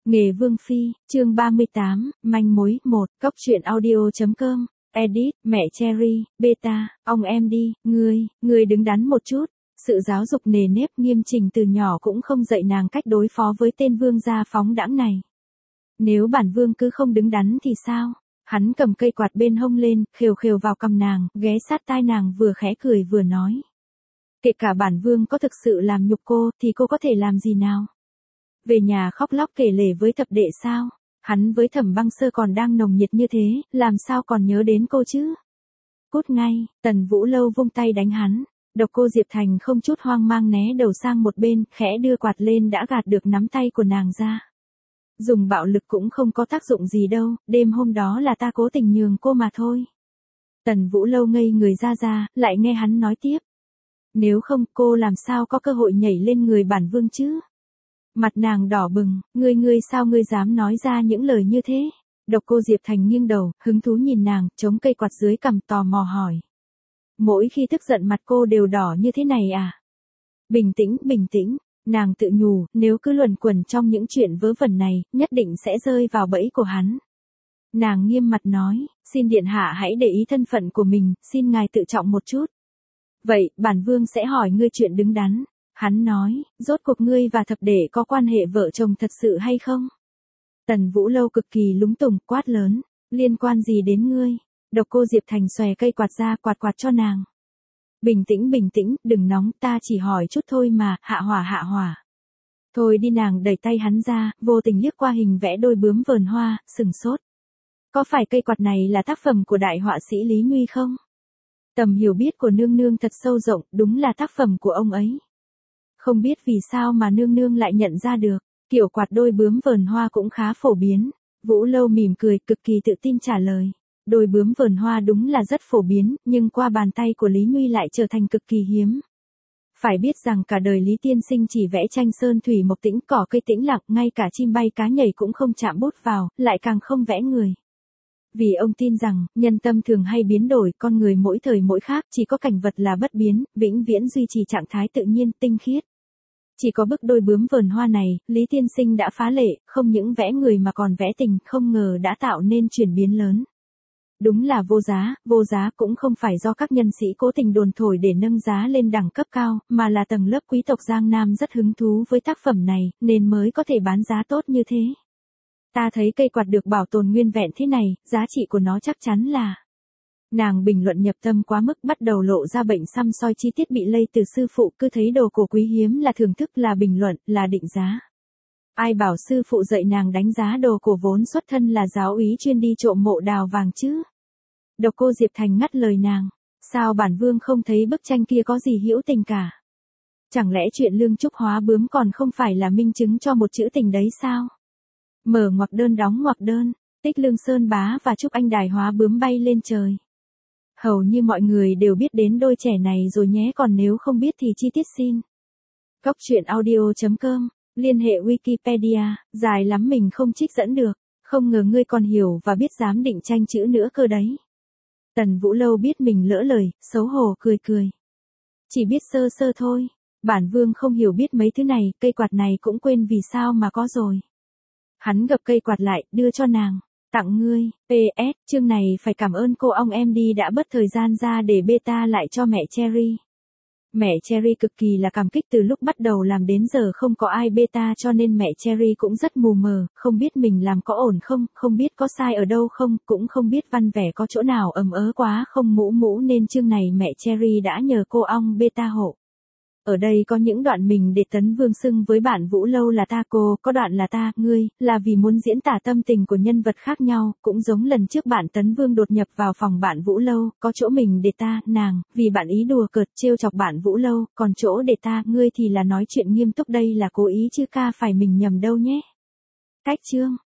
Nghề Vương Phi, chương 38, manh mối 1, cốc truyện audio.com, edit, mẹ Cherry, beta, ông em đi, ngươi đứng đắn một chút. Sự giáo dục nề nếp nghiêm chỉnh từ nhỏ cũng không dạy nàng cách đối phó với tên vương gia phóng đãng này. Nếu bản vương cứ không đứng đắn thì sao? Hắn cầm cây quạt bên hông lên, khều khều vào cằm nàng, ghé sát tai nàng vừa khẽ cười vừa nói. Kể cả bản vương có thực sự làm nhục cô, thì cô có thể làm gì nào? Về nhà khóc lóc kể lể với thập đệ sao? Hắn với Thẩm Băng Sơ còn đang nồng nhiệt như thế, làm sao còn nhớ đến cô chứ? Cút ngay, Tần Vũ Lâu vung tay đánh hắn. Độc Cô Diệp Thành không chút hoang mang né đầu sang một bên, khẽ đưa quạt lên đã gạt được nắm tay của nàng ra. Dùng bạo lực cũng không có tác dụng gì đâu, đêm hôm đó là ta cố tình nhường cô mà thôi. Tần Vũ Lâu ngây người ra, lại nghe hắn nói tiếp. Nếu không cô làm sao có cơ hội nhảy lên người bản vương chứ? Mặt nàng đỏ bừng, ngươi sao ngươi dám nói ra những lời như thế? Độc Cô Diệp Thành nghiêng đầu, hứng thú nhìn nàng, chống cây quạt dưới cằm tò mò hỏi. Mỗi khi tức giận mặt cô đều đỏ như thế này à? Bình tĩnh, nàng tự nhủ, nếu cứ luẩn quẩn trong những chuyện vớ vẩn này, nhất định sẽ rơi vào bẫy của hắn. Nàng nghiêm mặt nói, xin điện hạ hãy để ý thân phận của mình, xin ngài tự trọng một chút. Vậy, bản vương sẽ hỏi ngươi chuyện đứng đắn. Hắn nói, rốt cuộc ngươi và thập đệ có quan hệ vợ chồng thật sự hay không? Tần Vũ Lâu cực kỳ lúng túng, quát lớn, liên quan gì đến ngươi? Độc Cô Diệp Thành xòe cây quạt ra quạt cho nàng. Bình tĩnh, đừng nóng, ta chỉ hỏi chút thôi mà, hạ hỏa. Thôi đi, nàng đẩy tay hắn ra, vô tình liếc qua hình vẽ đôi bướm vờn hoa, sừng sốt. Có phải cây quạt này là tác phẩm của đại họa sĩ Lý Nguy không? Tầm hiểu biết của nương nương thật sâu rộng, đúng là tác phẩm của ông ấy. Không biết vì sao mà nương nương lại nhận ra được, kiểu quạt đôi bướm vờn hoa cũng khá phổ biến. Vũ Lâu mỉm cười, cực kỳ tự tin trả lời. Đôi bướm vờn hoa đúng là rất phổ biến, nhưng qua bàn tay của Lý Nguy lại trở thành cực kỳ hiếm. Phải biết rằng cả đời Lý Tiên Sinh chỉ vẽ tranh sơn thủy mộc tĩnh, cỏ cây tĩnh lặng, ngay cả chim bay cá nhảy cũng không chạm bút vào, lại càng không vẽ người. Vì ông tin rằng, nhân tâm thường hay biến đổi, con người mỗi thời mỗi khác, chỉ có cảnh vật là bất biến, vĩnh viễn duy trì trạng thái tự nhiên, tinh khiết. Chỉ có bức đôi bướm vờn hoa này, Lý Tiên Sinh đã phá lệ, không những vẽ người mà còn vẽ tình, không ngờ đã tạo nên chuyển biến lớn. Đúng là vô giá cũng không phải do các nhân sĩ cố tình đồn thổi để nâng giá lên đẳng cấp cao, mà là tầng lớp quý tộc Giang Nam rất hứng thú với tác phẩm này, nên mới có thể bán giá tốt như thế. Ta thấy cây quạt được bảo tồn nguyên vẹn thế này, giá trị của nó chắc chắn là... Nàng bình luận nhập tâm quá mức, bắt đầu lộ ra bệnh xăm soi chi tiết bị lây từ sư phụ, cứ thấy đồ cổ quý hiếm là thưởng thức, là bình luận, là định giá. Ai bảo sư phụ dạy nàng đánh giá đồ cổ vốn xuất thân là giáo úy chuyên đi trộm mộ đào vàng chứ? Độc Cô Diệp Thành ngắt lời nàng. Sao bản vương không thấy bức tranh kia có gì hữu tình cả? Chẳng lẽ chuyện lương trúc hóa bướm còn không phải là minh chứng cho một chữ tình đấy sao? Mở ngoặc đơn đóng ngoặc đơn, Tích Lương Sơn Bá và Trúc Anh Đài hóa bướm bay lên trời. Hầu như mọi người đều biết đến đôi trẻ này rồi nhé, còn nếu không biết thì chi tiết xin. Cốc truyện audio.com, liên hệ Wikipedia, dài lắm mình không trích dẫn được, không ngờ ngươi còn hiểu và biết giám định tranh chữ nữa cơ đấy. Tần Vũ Lâu biết mình lỡ lời, xấu hổ cười. Chỉ biết sơ sơ thôi, bản vương không hiểu biết mấy thứ này, cây quạt này cũng quên vì sao mà có rồi. Hắn gập cây quạt lại, đưa cho nàng. Tặng ngươi, PS, chương này phải cảm ơn cô ông em đi đã bớt thời gian ra để beta lại cho mẹ Cherry. Mẹ Cherry cực kỳ là cảm kích, từ lúc bắt đầu làm đến giờ không có ai beta cho nên mẹ Cherry cũng rất mù mờ, không biết mình làm có ổn không, không biết có sai ở đâu không, cũng không biết văn vẻ có chỗ nào ầm ớ quá không mũ nên chương này mẹ Cherry đã nhờ cô ong beta hộ. Ở đây có những đoạn mình để Tấn Vương xưng với bạn Vũ Lâu là ta cô, có đoạn là ta, ngươi, là vì muốn diễn tả tâm tình của nhân vật khác nhau, cũng giống lần trước bạn Tấn Vương đột nhập vào phòng bạn Vũ Lâu, có chỗ mình để ta, nàng, vì bạn ý đùa cợt trêu chọc bạn Vũ Lâu, còn chỗ để ta, ngươi thì là nói chuyện nghiêm túc, đây là cố ý chứ ca phải mình nhầm đâu nhé. Cách chương